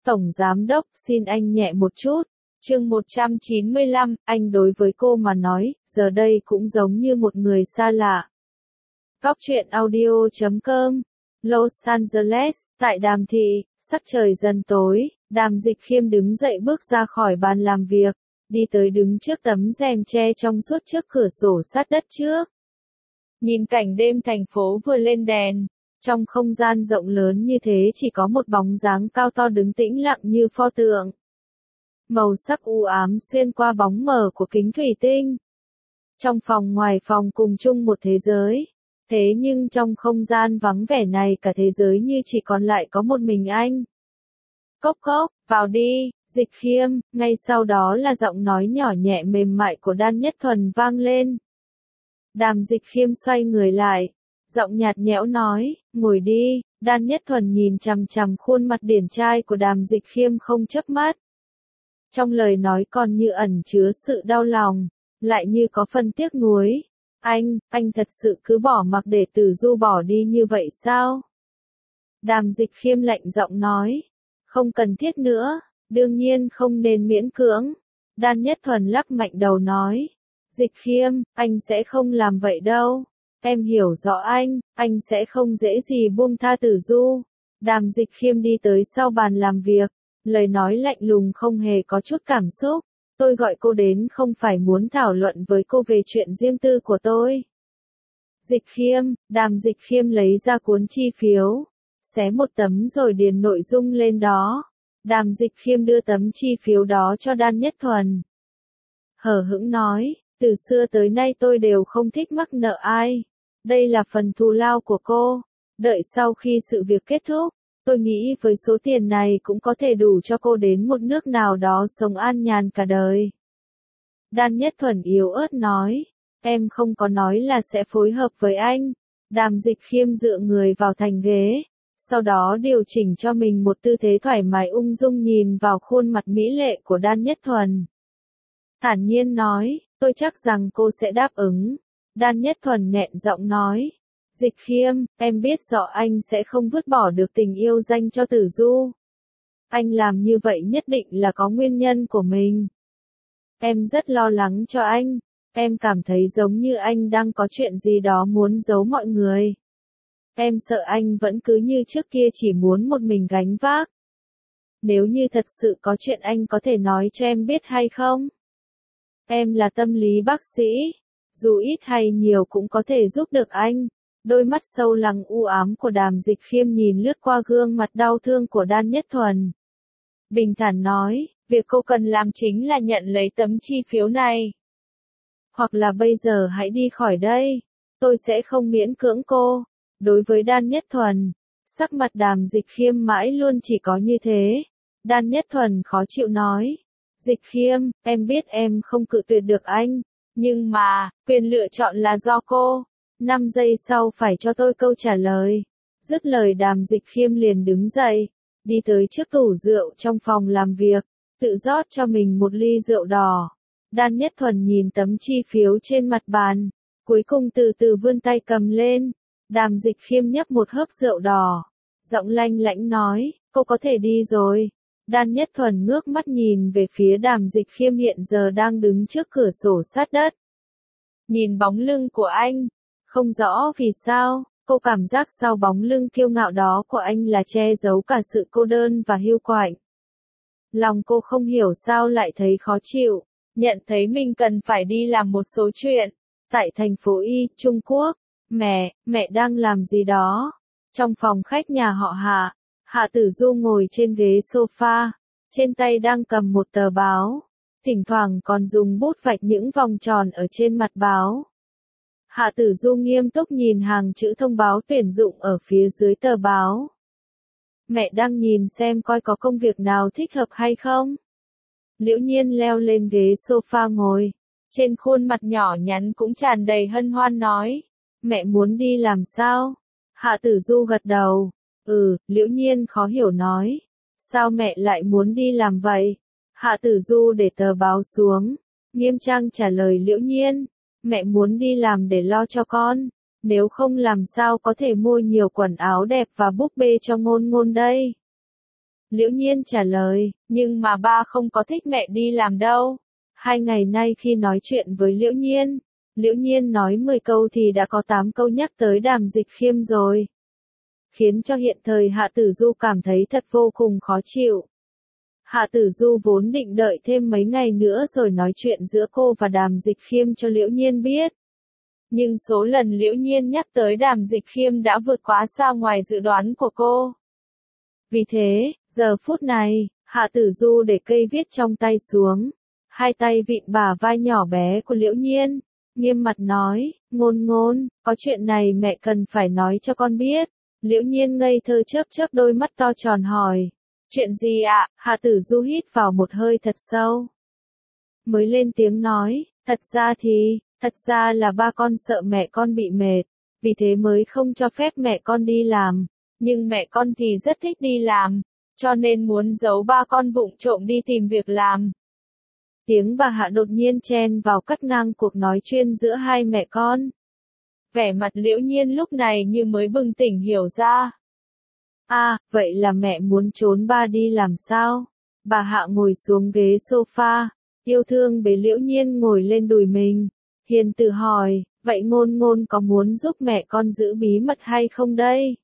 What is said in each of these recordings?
Tổng Giám Đốc, xin anh nhẹ một chút. Chương 195, anh đối với cô mà nói, giờ đây cũng giống như một người xa lạ. Góc truyện audio.com, Los Angeles, tại Đàm Thị, sắc trời dần tối, Đàm Dịch Khiêm đứng dậy bước ra khỏi bàn làm việc, đi tới đứng trước tấm rèm che trong suốt trước cửa sổ sát đất trước. Nhìn cảnh đêm thành phố vừa lên đèn, trong không gian rộng lớn như thế chỉ có một bóng dáng cao to đứng tĩnh lặng như pho tượng. Màu sắc u ám xuyên qua bóng mờ của kính thủy tinh. Trong phòng ngoài phòng cùng chung một thế giới. Thế nhưng trong không gian vắng vẻ này cả thế giới như chỉ còn lại có một mình anh. Cốc cốc, vào đi, Dịch Khiêm, ngay sau đó là giọng nói nhỏ nhẹ mềm mại của Đan Nhất Thuần vang lên. Đàm Dịch Khiêm xoay người lại, giọng nhạt nhẽo nói, ngồi đi, Đan Nhất Thuần nhìn chằm chằm khuôn mặt điển trai của Đàm Dịch Khiêm không chớp mắt. Trong lời nói còn như ẩn chứa sự đau lòng, lại như có phần tiếc nuối. Anh thật sự cứ bỏ mặc để Tử Du bỏ đi như vậy sao? Đàm Dịch Khiêm lạnh giọng nói, không cần thiết nữa, đương nhiên không nên miễn cưỡng. Đan Nhất Thuần lắc mạnh đầu nói, Dịch Khiêm, anh sẽ không làm vậy đâu. Em hiểu rõ anh sẽ không dễ gì buông tha Tử Du. Đàm Dịch Khiêm đi tới sau bàn làm việc, lời nói lạnh lùng không hề có chút cảm xúc. Tôi gọi cô đến không phải muốn thảo luận với cô về chuyện riêng tư của tôi. Dịch Khiêm, Đàm Dịch Khiêm lấy ra cuốn chi phiếu, xé một tấm rồi điền nội dung lên đó. Đàm Dịch Khiêm đưa tấm chi phiếu đó cho Đan Nhất Thuần. Hờ hững nói, từ xưa tới nay tôi đều không thích mắc nợ ai. Đây là phần thù lao của cô. Đợi sau khi sự việc kết thúc, tôi nghĩ với số tiền này cũng có thể đủ cho cô đến một nước nào đó sống an nhàn cả đời. Đan Nhất Thuần yếu ớt nói, em không có nói là sẽ phối hợp với anh. Đàm Dịch Khiêm dựa người vào thành ghế, sau đó điều chỉnh cho mình một tư thế thoải mái ung dung nhìn vào khuôn mặt mỹ lệ của Đan Nhất Thuần. Thản nhiên nói, tôi chắc rằng cô sẽ đáp ứng. Đan Nhất Thuần nghẹn giọng nói, Dịch Khiêm, em biết rõ anh sẽ không vứt bỏ được tình yêu dành cho Tử Du. Anh làm như vậy nhất định là có nguyên nhân của mình. Em rất lo lắng cho anh, em cảm thấy giống như anh đang có chuyện gì đó muốn giấu mọi người. Em sợ anh vẫn cứ như trước kia chỉ muốn một mình gánh vác. Nếu như thật sự có chuyện anh có thể nói cho em biết hay không? Em là tâm lý bác sĩ, dù ít hay nhiều cũng có thể giúp được anh. Đôi mắt sâu lắng u ám của Đàm Dịch Khiêm nhìn lướt qua gương mặt đau thương của Đan Nhất Thuần. Bình thản nói, việc cô cần làm chính là nhận lấy tấm chi phiếu này. Hoặc là bây giờ hãy đi khỏi đây, tôi sẽ không miễn cưỡng cô. Đối với Đan Nhất Thuần, sắc mặt Đàm Dịch Khiêm mãi luôn chỉ có như thế. Đan Nhất Thuần khó chịu nói, Dịch Khiêm, em biết em không cự tuyệt được anh, nhưng mà, quyền lựa chọn là do cô. 5 giây sau phải cho tôi câu trả lời. Dứt lời Đàm Dịch Khiêm liền đứng dậy, đi tới trước tủ rượu trong phòng làm việc, tự rót cho mình một ly rượu đỏ. Đan Nhất Thuần nhìn tấm chi phiếu trên mặt bàn, cuối cùng từ từ vươn tay cầm lên. Đàm Dịch Khiêm nhấp một hớp rượu đỏ, giọng lanh lảnh nói, cô có thể đi rồi. Đan Nhất Thuần ngước mắt nhìn về phía Đàm Dịch Khiêm hiện giờ đang đứng trước cửa sổ sát đất. Nhìn bóng lưng của anh, không rõ vì sao, cô cảm giác sau bóng lưng kiêu ngạo đó của anh là che giấu cả sự cô đơn và hiu quạnh. Lòng cô không hiểu sao lại thấy khó chịu, nhận thấy mình cần phải đi làm một số chuyện. Tại thành phố Y, Trung Quốc, mẹ đang làm gì đó? Trong phòng khách nhà họ Hạ, Hạ Tử Du ngồi trên ghế sofa, trên tay đang cầm một tờ báo, thỉnh thoảng còn dùng bút vạch những vòng tròn ở trên mặt báo. Hạ Tử Du nghiêm túc nhìn hàng chữ thông báo tuyển dụng ở phía dưới tờ báo. Mẹ đang nhìn xem coi có công việc nào thích hợp hay không. Liễu Nhiên leo lên ghế sofa ngồi, trên khuôn mặt nhỏ nhắn cũng tràn đầy hân hoan nói, mẹ muốn đi làm sao? Hạ Tử Du gật đầu, Liễu Nhiên khó hiểu nói, sao mẹ lại muốn đi làm vậy? Hạ Tử Du để tờ báo xuống, nghiêm trang trả lời Liễu Nhiên, mẹ muốn đi làm để lo cho con, nếu không làm sao có thể mua nhiều quần áo đẹp và búp bê cho ngôn ngôn đây. Liễu Nhiên trả lời, nhưng mà ba không có thích mẹ đi làm đâu. 2 ngày nay khi nói chuyện với Liễu Nhiên nói 10 câu thì đã có 8 câu nhắc tới Đàm Dịch Khiêm rồi. Khiến cho hiện thời Hạ Tử Du cảm thấy thật vô cùng khó chịu. Hạ Tử Du vốn định đợi thêm mấy ngày nữa rồi nói chuyện giữa cô và Đàm Dịch Khiêm cho Liễu Nhiên biết. Nhưng số lần Liễu Nhiên nhắc tới Đàm Dịch Khiêm đã vượt quá xa ngoài dự đoán của cô. Vì thế, giờ phút này, Hạ Tử Du để cây viết trong tay xuống, 2 tay vịn bả vai nhỏ bé của Liễu Nhiên, nghiêm mặt nói, Ngôn Ngôn, có chuyện này mẹ cần phải nói cho con biết. Liễu Nhiên ngây thơ chớp chớp đôi mắt to tròn hỏi, chuyện gì ạ? Hạ Tử Du hít vào một hơi thật sâu. Mới lên tiếng nói, thật ra là ba con sợ mẹ con bị mệt, vì thế mới không cho phép mẹ con đi làm, nhưng mẹ con thì rất thích đi làm, cho nên muốn giấu ba con vụng trộm đi tìm việc làm. Tiếng bà Hạ đột nhiên chen vào cắt ngang cuộc nói chuyện giữa hai mẹ con. Vẻ mặt Liễu Nhiên lúc này như mới bừng tỉnh hiểu ra. Vậy là mẹ muốn trốn ba đi làm sao? Bà Hạ ngồi xuống ghế sofa, yêu thương bế Liễu Nhiên ngồi lên đùi mình. Hiền từ hỏi, vậy Ngôn Ngôn có muốn giúp mẹ con giữ bí mật hay không đây?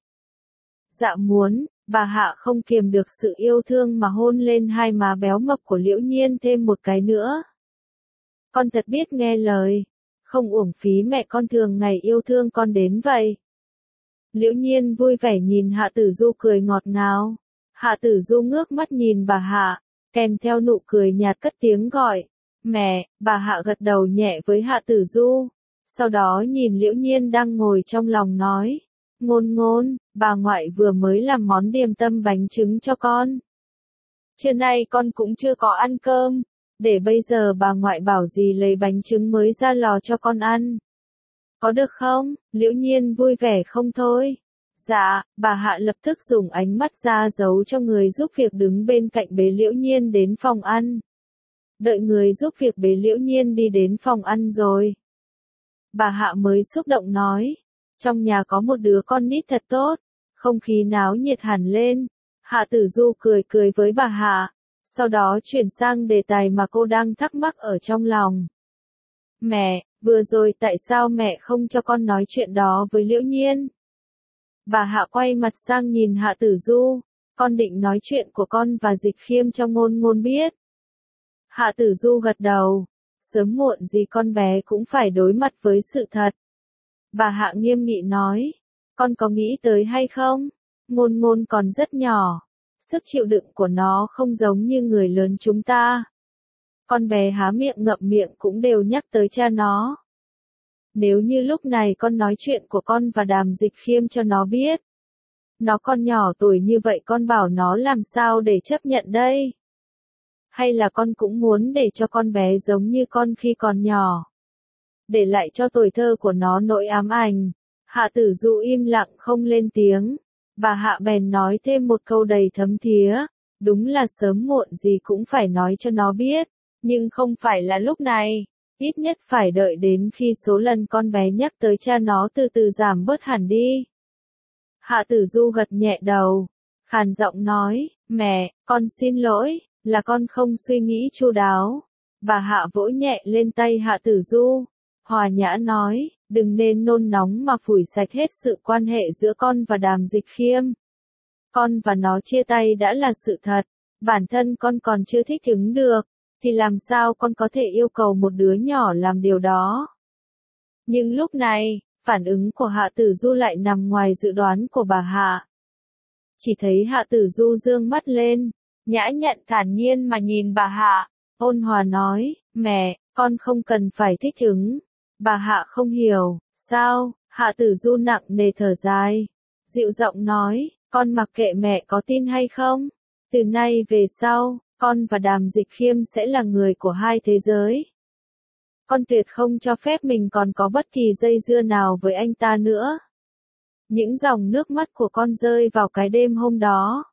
Dạ muốn, bà Hạ không kiềm được sự yêu thương mà hôn lên hai má béo mập của Liễu Nhiên thêm một cái nữa. Con thật biết nghe lời, không uổng phí mẹ con thường ngày yêu thương con đến vậy. Liễu Nhiên vui vẻ nhìn Hạ Tử Du cười ngọt ngào. Hạ Tử Du ngước mắt nhìn bà Hạ, kèm theo nụ cười nhạt cất tiếng gọi, mẹ. Bà Hạ gật đầu nhẹ với Hạ Tử Du, sau đó nhìn Liễu Nhiên đang ngồi trong lòng nói, Ngôn Ngôn, bà ngoại vừa mới làm món điềm tâm bánh trứng cho con. Trưa nay con cũng chưa có ăn cơm, để bây giờ bà ngoại bảo gì lấy bánh trứng mới ra lò cho con ăn. Có được không? Liễu Nhiên vui vẻ không thôi. Dạ, bà Hạ lập tức dùng ánh mắt ra dấu cho người giúp việc đứng bên cạnh bế Liễu Nhiên đến phòng ăn. Đợi người giúp việc bế Liễu Nhiên đi đến phòng ăn rồi. Bà Hạ mới xúc động nói, trong nhà có một đứa con nít thật tốt, không khí náo nhiệt hẳn lên. Hạ Tử Du cười cười với bà Hạ, sau đó chuyển sang đề tài mà cô đang thắc mắc ở trong lòng. Mẹ, vừa rồi tại sao mẹ không cho con nói chuyện đó với Liễu Nhiên? Bà Hạ quay mặt sang nhìn Hạ Tử Du, con định nói chuyện của con và Dịch Khiêm cho Ngôn Ngôn biết. Hạ Tử Du gật đầu, sớm muộn gì con bé cũng phải đối mặt với sự thật. Bà Hạ nghiêm nghị nói, con có nghĩ tới hay không? Ngôn Ngôn còn rất nhỏ, sức chịu đựng của nó không giống như người lớn chúng ta. Con bé há miệng ngậm miệng cũng đều nhắc tới cha nó. Nếu như lúc này con nói chuyện của con và Đàm Dịch Khiêm cho nó biết. Nó còn nhỏ tuổi như vậy con bảo nó làm sao để chấp nhận đây? Hay là con cũng muốn để cho con bé giống như con khi còn nhỏ? Để lại cho tuổi thơ của nó nỗi ám ảnh. Hạ Tử Du im lặng không lên tiếng. Bà Hạ bèn nói thêm một câu đầy thấm thía. Đúng là sớm muộn gì cũng phải nói cho nó biết. Nhưng không phải là lúc này. Ít nhất phải đợi đến khi số lần con bé nhắc tới cha nó từ từ giảm bớt hẳn đi. Hạ Tử Du gật nhẹ đầu. Khàn giọng nói, mẹ, con xin lỗi, là con không suy nghĩ chu đáo. Bà Hạ vỗ nhẹ lên tay Hạ Tử Du. Hòa nhã nói, đừng nên nôn nóng mà phủi sạch hết sự quan hệ giữa con và Đàm Dịch Khiêm. Con và nó chia tay đã là sự thật, bản thân con còn chưa thích ứng được, thì làm sao con có thể yêu cầu một đứa nhỏ làm điều đó. Nhưng lúc này, phản ứng của Hạ Tử Du lại nằm ngoài dự đoán của bà Hạ. Chỉ thấy Hạ Tử Du dương mắt lên, nhã nhặn thản nhiên mà nhìn bà Hạ, ôn hòa nói, mẹ, con không cần phải thích ứng. Bà Hạ không hiểu, sao? Hạ Tử Du nặng nề thở dài, dịu giọng nói, con mặc kệ mẹ có tin hay không. Từ nay về sau, con và Đàm Dịch Khiêm sẽ là người của hai thế giới. Con tuyệt không cho phép mình còn có bất kỳ dây dưa nào với anh ta nữa. Những dòng nước mắt của con rơi vào cái đêm hôm đó.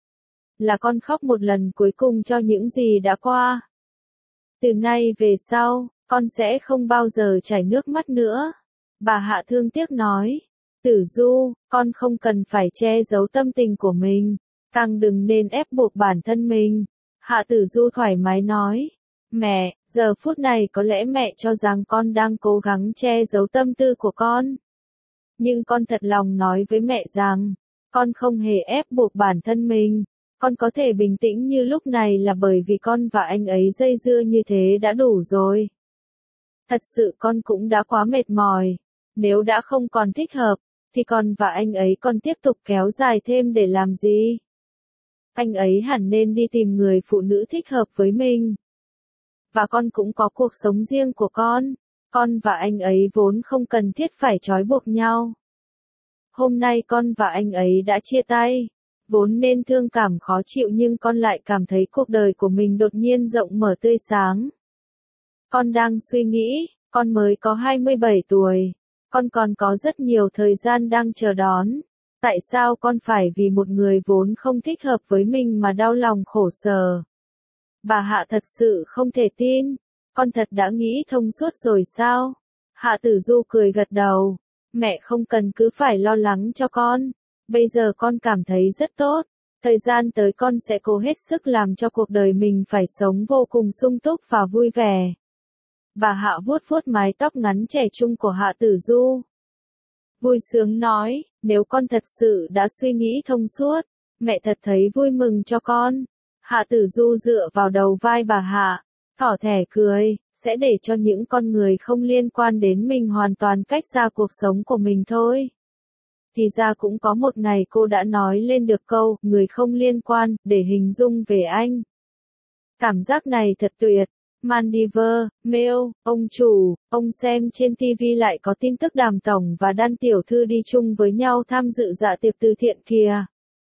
Là con khóc một lần cuối cùng cho những gì đã qua. Từ nay về sau, con sẽ không bao giờ chảy nước mắt nữa. Bà Hạ thương tiếc nói, Tử Du, con không cần phải che giấu tâm tình của mình. Càng đừng nên ép buộc bản thân mình. Hạ Tử Du thoải mái nói. Mẹ, giờ phút này có lẽ mẹ cho rằng con đang cố gắng che giấu tâm tư của con. Nhưng con thật lòng nói với mẹ rằng, con không hề ép buộc bản thân mình. Con có thể bình tĩnh như lúc này là bởi vì con và anh ấy dây dưa như thế đã đủ rồi. Thật sự con cũng đã quá mệt mỏi. Nếu đã không còn thích hợp, thì con và anh ấy còn tiếp tục kéo dài thêm để làm gì? Anh ấy hẳn nên đi tìm người phụ nữ thích hợp với mình. Và con cũng có cuộc sống riêng của con. Con và anh ấy vốn không cần thiết phải trói buộc nhau. Hôm nay con và anh ấy đã chia tay. Vốn nên thương cảm khó chịu nhưng con lại cảm thấy cuộc đời của mình đột nhiên rộng mở tươi sáng. Con đang suy nghĩ, con mới có 27 tuổi. Con còn có rất nhiều thời gian đang chờ đón. Tại sao con phải vì một người vốn không thích hợp với mình mà đau lòng khổ sở? Bà Hạ thật sự không thể tin. Con thật đã nghĩ thông suốt rồi sao? Hạ Tử Du cười gật đầu. Mẹ không cần cứ phải lo lắng cho con. Bây giờ con cảm thấy rất tốt. Thời gian tới con sẽ cố hết sức làm cho cuộc đời mình phải sống vô cùng sung túc và vui vẻ. Bà Hạ vuốt vuốt mái tóc ngắn trẻ trung của Hạ Tử Du. Vui sướng nói, nếu con thật sự đã suy nghĩ thông suốt, mẹ thật thấy vui mừng cho con. Hạ Tử Du dựa vào đầu vai bà Hạ, thỏ thẻ cười, sẽ để cho những con người không liên quan đến mình hoàn toàn cách xa cuộc sống của mình thôi. Thì ra cũng có một ngày cô đã nói lên được câu, người không liên quan, để hình dung về anh. Cảm giác này thật tuyệt. Maldives, Mail, ông chủ, ông xem trên TV lại có tin tức Đàm Tổng và Đan Tiểu Thư đi chung với nhau tham dự dạ tiệc từ thiện kìa.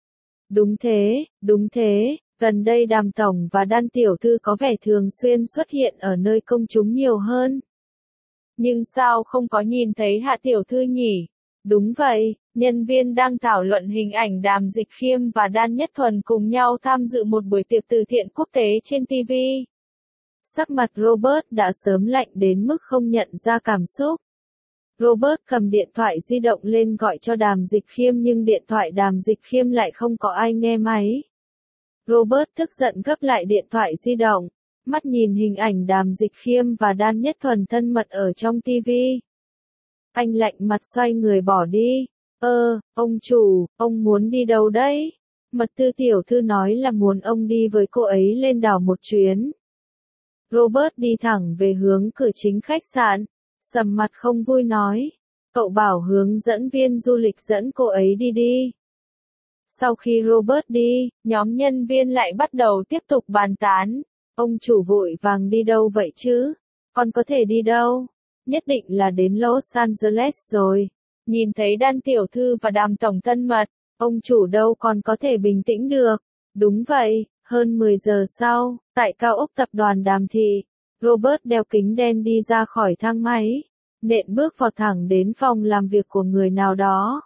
Đúng thế, gần đây Đàm Tổng và Đan Tiểu Thư có vẻ thường xuyên xuất hiện ở nơi công chúng nhiều hơn. Nhưng sao không có nhìn thấy Hạ Tiểu Thư nhỉ? Đúng vậy, nhân viên đang thảo luận hình ảnh Đàm Dịch Khiêm và Đan Nhất Thuần cùng nhau tham dự một buổi tiệc từ thiện quốc tế trên TV. Sắc mặt Robert đã sớm lạnh đến mức không nhận ra cảm xúc. Robert cầm điện thoại di động lên gọi cho Đàm Dịch Khiêm nhưng điện thoại Đàm Dịch Khiêm lại không có ai nghe máy. Robert tức giận gấp lại điện thoại di động, mắt nhìn hình ảnh Đàm Dịch Khiêm và Đan Nhất Thuần thân mật ở trong TV. Anh lạnh mặt xoay người bỏ đi. Ông chủ, ông muốn đi đâu đấy? Mật thư tiểu thư nói là muốn ông đi với cô ấy lên đảo một chuyến. Robert đi thẳng về hướng cửa chính khách sạn, sầm mặt không vui nói. Cậu bảo hướng dẫn viên du lịch dẫn cô ấy đi. Sau khi Robert đi, nhóm nhân viên lại bắt đầu tiếp tục bàn tán. Ông chủ vội vàng đi đâu vậy chứ? Còn có thể đi đâu? Nhất định là đến Los Angeles rồi. Nhìn thấy Đan Tiểu Thư và Đàm Tổng thân mật, ông chủ đâu còn có thể bình tĩnh được. Đúng vậy, hơn 10 giờ sau, tại cao ốc tập đoàn Đàm Thị, Robert đeo kính đen đi ra khỏi thang máy, nện bước vọt thẳng đến phòng làm việc của người nào đó.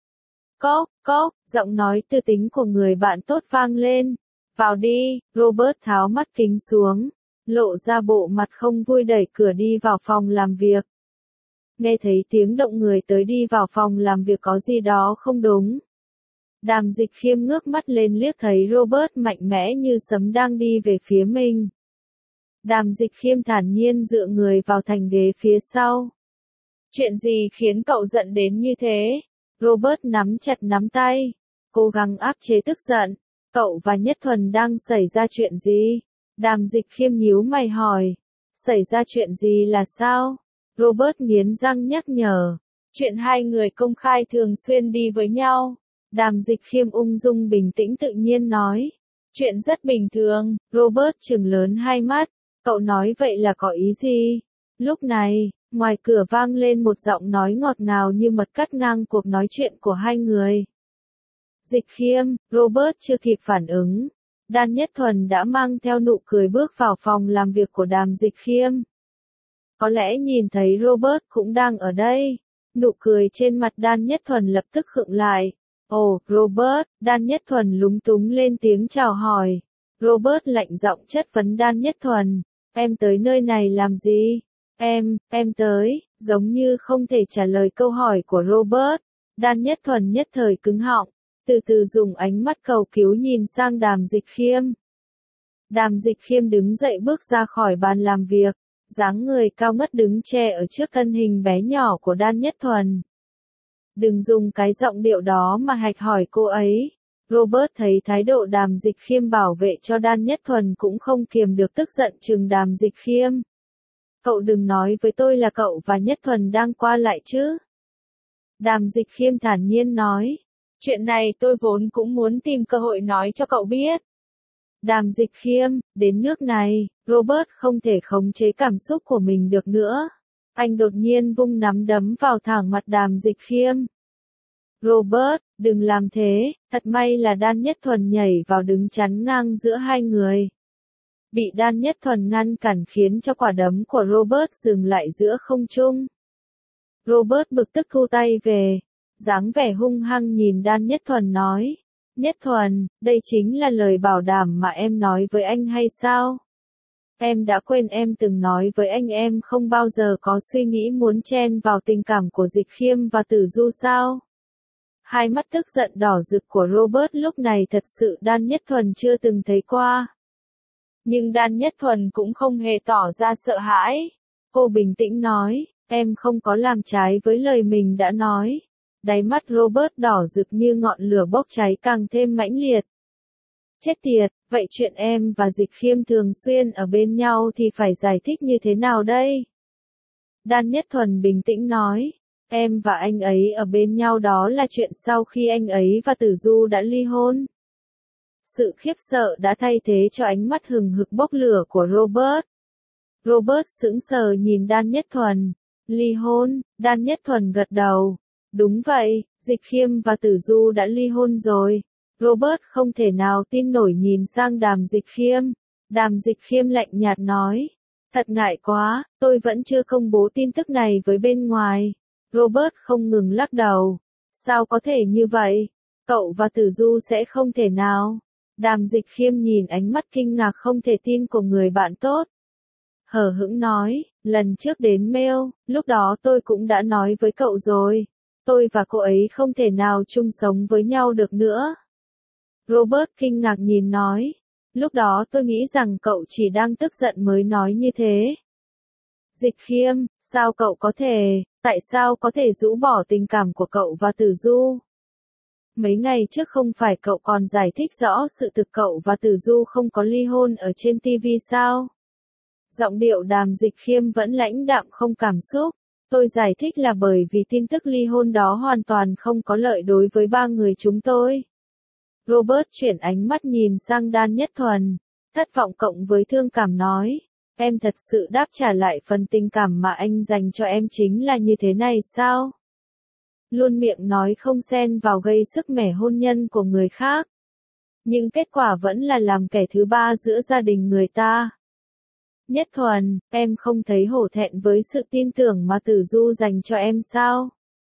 Cốc, giọng nói tư tính của người bạn tốt vang lên. Vào đi, Robert tháo mắt kính xuống, lộ ra bộ mặt không vui đẩy cửa đi vào phòng làm việc. Nghe thấy tiếng động người tới đi vào phòng làm việc có gì đó không đúng. Đàm Dịch Khiêm ngước mắt lên liếc thấy Robert mạnh mẽ như sấm đang đi về phía mình. Đàm Dịch Khiêm thản nhiên dựa người vào thành ghế phía sau. Chuyện gì khiến cậu giận đến như thế? Robert nắm chặt nắm tay, cố gắng áp chế tức giận. Cậu và Nhất Thuần đang xảy ra chuyện gì? Đàm Dịch Khiêm nhíu mày hỏi. Xảy ra chuyện gì là sao? Robert nghiến răng nhắc nhở. Chuyện hai người công khai thường xuyên đi với nhau. Đàm Dịch Khiêm ung dung bình tĩnh tự nhiên nói. Chuyện rất bình thường, Robert trừng lớn hai mắt. Cậu nói vậy là có ý gì? Lúc này, ngoài cửa vang lên một giọng nói ngọt ngào như mật cắt ngang cuộc nói chuyện của hai người. Dịch Khiêm, Robert chưa kịp phản ứng. Đan Nhất Thuần đã mang theo nụ cười bước vào phòng làm việc của Đàm Dịch Khiêm. Có lẽ nhìn thấy Robert cũng đang ở đây. Nụ cười trên mặt Đan Nhất Thuần lập tức khựng lại. Ồ, Robert, Đan Nhất Thuần lúng túng lên tiếng chào hỏi. Robert lạnh giọng chất vấn Đan Nhất Thuần. Em tới nơi này làm gì? Em tới, giống như không thể trả lời câu hỏi của Robert. Đan Nhất Thuần nhất thời cứng họng. từ từ dùng ánh mắt cầu cứu nhìn sang Đàm Dịch Khiêm. Đàm Dịch Khiêm đứng dậy bước ra khỏi bàn làm việc, dáng người cao ngất đứng che ở trước thân hình bé nhỏ của Đan Nhất Thuần. Đừng dùng cái giọng điệu đó mà hạch hỏi cô ấy. Robert thấy thái độ Đàm Dịch Khiêm bảo vệ cho Đan Nhất Thuần cũng không kiềm được tức giận trừng Đàm Dịch Khiêm. Cậu đừng nói với tôi là cậu và Nhất Thuần đang qua lại chứ. Đàm Dịch Khiêm thản nhiên nói. Chuyện này tôi vốn cũng muốn tìm cơ hội nói cho cậu biết. Đàm Dịch Khiêm, đến nước này, Robert không thể khống chế cảm xúc của mình được nữa. Anh đột nhiên vung nắm đấm vào thẳng mặt Đàm Dịch Khiêm. Robert, đừng làm thế, thật may là Đan Nhất Thuần nhảy vào đứng chắn ngang giữa hai người. Bị Đan Nhất Thuần ngăn cản khiến cho quả đấm của Robert dừng lại giữa không trung. Robert bực tức thu tay về, dáng vẻ hung hăng nhìn Đan Nhất Thuần nói. Nhất Thuần, đây chính là lời bảo đảm mà em nói với anh hay sao? Em đã quên em từng nói với anh em không bao giờ có suy nghĩ muốn chen vào tình cảm của Dịch Khiêm và Tử Du sao? Hai mắt tức giận đỏ rực của Robert lúc này thật sự Đan Nhất Thuần chưa từng thấy qua. Nhưng Đan Nhất Thuần cũng không hề tỏ ra sợ hãi. Cô bình tĩnh nói, em không có làm trái với lời mình đã nói. Đáy mắt Robert đỏ rực như ngọn lửa bốc cháy càng thêm mãnh liệt. Chết tiệt, vậy chuyện em và Dịch Khiêm thường xuyên ở bên nhau thì phải giải thích như thế nào đây? Đan Nhất Thuần bình tĩnh nói, em và anh ấy ở bên nhau đó là chuyện sau khi anh ấy và Tử Du đã ly hôn. Sự khiếp sợ đã thay thế cho ánh mắt hừng hực bốc lửa của Robert. Robert sững sờ nhìn Đan Nhất Thuần. Ly hôn, Đan Nhất Thuần gật đầu. Đúng vậy, Dịch Khiêm và Tử Du đã ly hôn rồi. Robert không thể nào tin nổi nhìn sang Đàm Dịch Khiêm. Đàm Dịch Khiêm lạnh nhạt nói. Thật ngại quá, tôi vẫn chưa công bố tin tức này với bên ngoài. Robert không ngừng lắc đầu. Sao có thể như vậy? Cậu và Tử Du sẽ không thể nào. Đàm Dịch Khiêm nhìn ánh mắt kinh ngạc không thể tin của người bạn tốt. Hờ hững nói, lần trước đến mail, lúc đó tôi cũng đã nói với cậu rồi. Tôi và cô ấy không thể nào chung sống với nhau được nữa. Robert kinh ngạc nhìn nói. Lúc đó tôi nghĩ rằng cậu chỉ đang tức giận mới nói như thế. Dịch Khiêm, sao cậu có thể, tại sao có thể rũ bỏ tình cảm của cậu và Tử Du? Mấy ngày trước không phải cậu còn giải thích rõ sự thực cậu và Tử Du không có ly hôn ở trên TV sao? Giọng điệu Đàm Dịch Khiêm vẫn lãnh đạm không cảm xúc. Tôi giải thích là bởi vì tin tức ly hôn đó hoàn toàn không có lợi đối với ba người chúng tôi. Robert chuyển ánh mắt nhìn sang Đan Nhất Thuần, thất vọng cộng với thương cảm nói, em thật sự đáp trả lại phần tình cảm mà anh dành cho em chính là như thế này sao? Luôn miệng nói không xen vào gây sức mẻ hôn nhân của người khác. Nhưng kết quả vẫn là làm kẻ thứ ba giữa gia đình người ta. Nhất Thuần, em không thấy hổ thẹn với sự tin tưởng mà Tử Du dành cho em sao?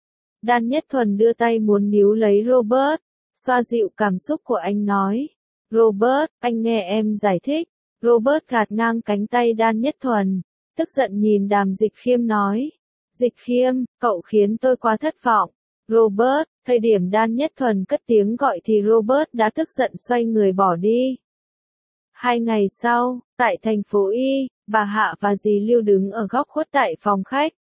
Đan Nhất Thuần đưa tay muốn níu lấy Robert, xoa dịu cảm xúc của anh nói. Robert, anh nghe em giải thích. Robert gạt ngang cánh tay Đan Nhất Thuần, tức giận nhìn Đàm Dịch Khiêm nói. Dịch Khiêm, cậu khiến tôi quá thất vọng. Robert, thời điểm Đan Nhất Thuần cất tiếng gọi thì Robert đã tức giận xoay người bỏ đi. 2 ngày sau, tại thành phố Y, bà Hạ và dì Lưu đứng ở góc khuất tại phòng khách.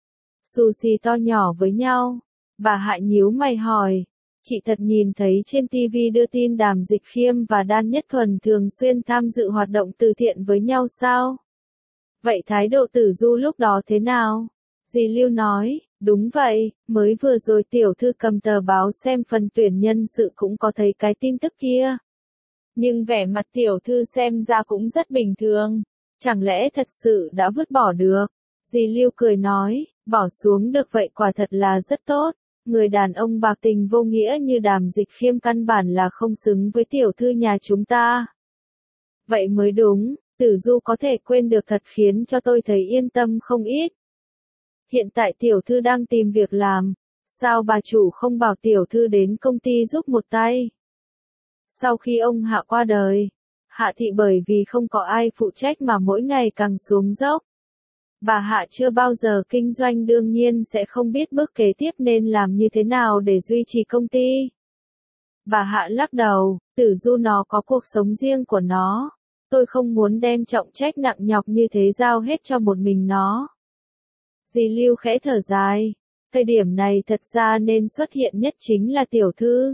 Xù xì to nhỏ với nhau. Bà Hạ nhíu mày hỏi. Chị thật nhìn thấy trên TV đưa tin Đàm Dịch Khiêm và Đan Nhất Thuần thường xuyên tham dự hoạt động từ thiện với nhau sao? Vậy thái độ Tử Du lúc đó thế nào? Dì Lưu nói, đúng vậy, mới vừa rồi tiểu thư cầm tờ báo xem phần tuyển nhân sự cũng có thấy cái tin tức kia. Nhưng vẻ mặt tiểu thư xem ra cũng rất bình thường. Chẳng lẽ thật sự đã vứt bỏ được? Dì Lưu cười nói, bỏ xuống được vậy quả thật là rất tốt. Người đàn ông bạc tình vô nghĩa như Đàm Dịch Khiêm căn bản là không xứng với tiểu thư nhà chúng ta. Vậy mới đúng, Tử Du có thể quên được thật khiến cho tôi thấy yên tâm không ít. Hiện tại tiểu thư đang tìm việc làm, sao bà chủ không bảo tiểu thư đến công ty giúp một tay? Sau khi ông Hạ qua đời, Hạ thị bởi vì không có ai phụ trách mà mỗi ngày càng xuống dốc. Bà Hạ chưa bao giờ kinh doanh đương nhiên sẽ không biết bước kế tiếp nên làm như thế nào để duy trì công ty. Bà Hạ lắc đầu, Tử Du nó có cuộc sống riêng của nó. Tôi không muốn đem trọng trách nặng nhọc như thế giao hết cho một mình nó. Dì Lưu khẽ thở dài. Thời điểm này thật ra nên xuất hiện nhất chính là tiểu thư.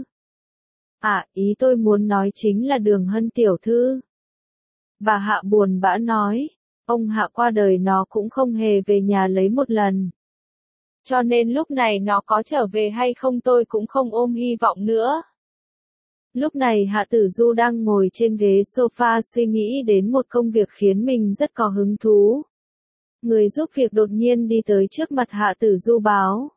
Ý tôi muốn nói chính là Đường Hân tiểu thư. Bà Hạ buồn bã nói. Ông Hạ qua đời nó cũng không hề về nhà lấy một lần. Cho nên lúc này nó có trở về hay không tôi cũng không ôm hy vọng nữa. Lúc này Hạ Tử Du đang ngồi trên ghế sofa suy nghĩ đến một công việc khiến mình rất có hứng thú. Người giúp việc đột nhiên đi tới trước mặt Hạ Tử Du báo.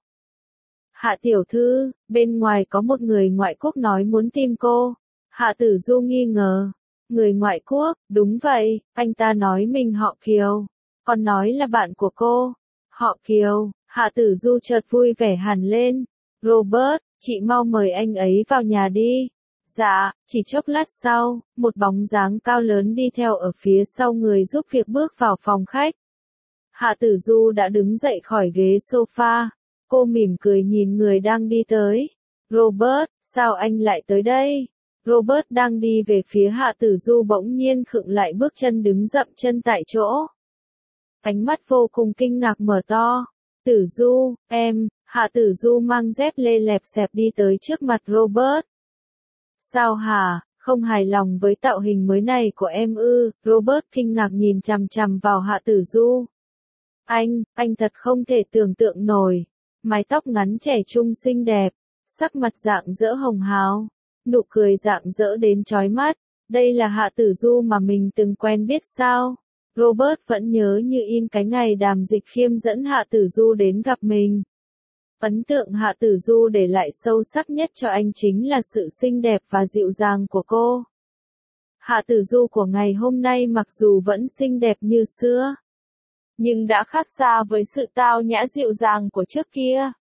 Hạ tiểu thư, bên ngoài có một người ngoại quốc nói muốn tìm cô. Hạ Tử Du nghi ngờ. Người ngoại quốc, đúng vậy, anh ta nói mình họ Kiều. Còn nói là bạn của cô. Họ Kiều, Hạ Tử Du chợt vui vẻ hẳn lên. Robert, chị mau mời anh ấy vào nhà đi. Dạ, chỉ chốc lát sau, một bóng dáng cao lớn đi theo ở phía sau người giúp việc bước vào phòng khách. Hạ Tử Du đã đứng dậy khỏi ghế sofa. Cô mỉm cười nhìn người đang đi tới. Robert, sao anh lại tới đây? Robert đang đi về phía Hạ Tử Du bỗng nhiên khựng lại bước chân đứng dậm chân tại chỗ. Ánh mắt vô cùng kinh ngạc mở to. Tử Du, em, Hạ Tử Du mang dép lê lẹp xẹp đi tới trước mặt Robert. Sao hả, không hài lòng với tạo hình mới này của em ư? Robert kinh ngạc nhìn chằm chằm vào Hạ Tử Du. Anh thật không thể tưởng tượng nổi. Mái tóc ngắn trẻ trung xinh đẹp, sắc mặt rạng rỡ hồng hào, nụ cười rạng rỡ đến chói mắt. Đây là Hạ Tử Du mà mình từng quen biết sao? Robert vẫn nhớ như in cái ngày Đàm Dịch Khiêm dẫn Hạ Tử Du đến gặp mình. Ấn tượng Hạ Tử Du để lại sâu sắc nhất cho anh chính là sự xinh đẹp và dịu dàng của cô. Hạ Tử Du của ngày hôm nay mặc dù vẫn xinh đẹp như xưa, nhưng đã khác xa với sự tao nhã dịu dàng của trước kia.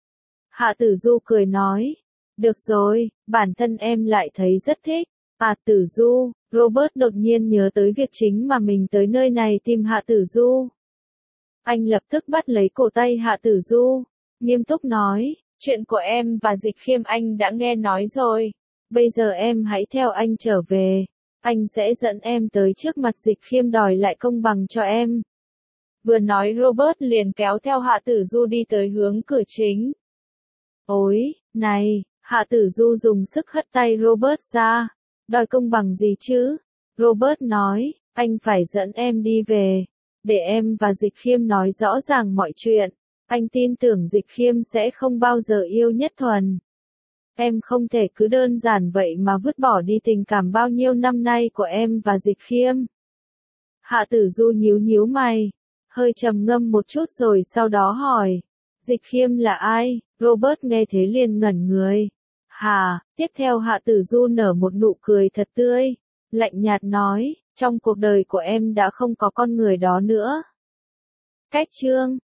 Hạ Tử Du cười nói, được rồi, bản thân em lại thấy rất thích. Tử Du, Robert đột nhiên nhớ tới việc chính mà mình tới nơi này tìm Hạ Tử Du. Anh lập tức bắt lấy cổ tay Hạ Tử Du, nghiêm túc nói, chuyện của em và Dịch Khiêm anh đã nghe nói rồi. Bây giờ em hãy theo anh trở về. Anh sẽ dẫn em tới trước mặt Dịch Khiêm đòi lại công bằng cho em. Vừa nói Robert liền kéo theo Hạ Tử Du đi tới hướng cửa chính. Ôi, này, Hạ Tử Du dùng sức hất tay Robert ra. Đòi công bằng gì chứ? Robert nói, anh phải dẫn em đi về. Để em và Dịch Khiêm nói rõ ràng mọi chuyện. Anh tin tưởng Dịch Khiêm sẽ không bao giờ yêu Nhất Thuần. Em không thể cứ đơn giản vậy mà vứt bỏ đi tình cảm bao nhiêu năm nay của em và Dịch Khiêm. Hạ Tử Du nhíu nhíu mày, hơi trầm ngâm một chút rồi sau đó hỏi, Dịch Khiêm là ai? Robert nghe thế liền ngẩn người. Tiếp theo Hạ Tử Du nở một nụ cười thật tươi, lạnh nhạt nói, trong cuộc đời của em đã không có con người đó nữa. Cách chương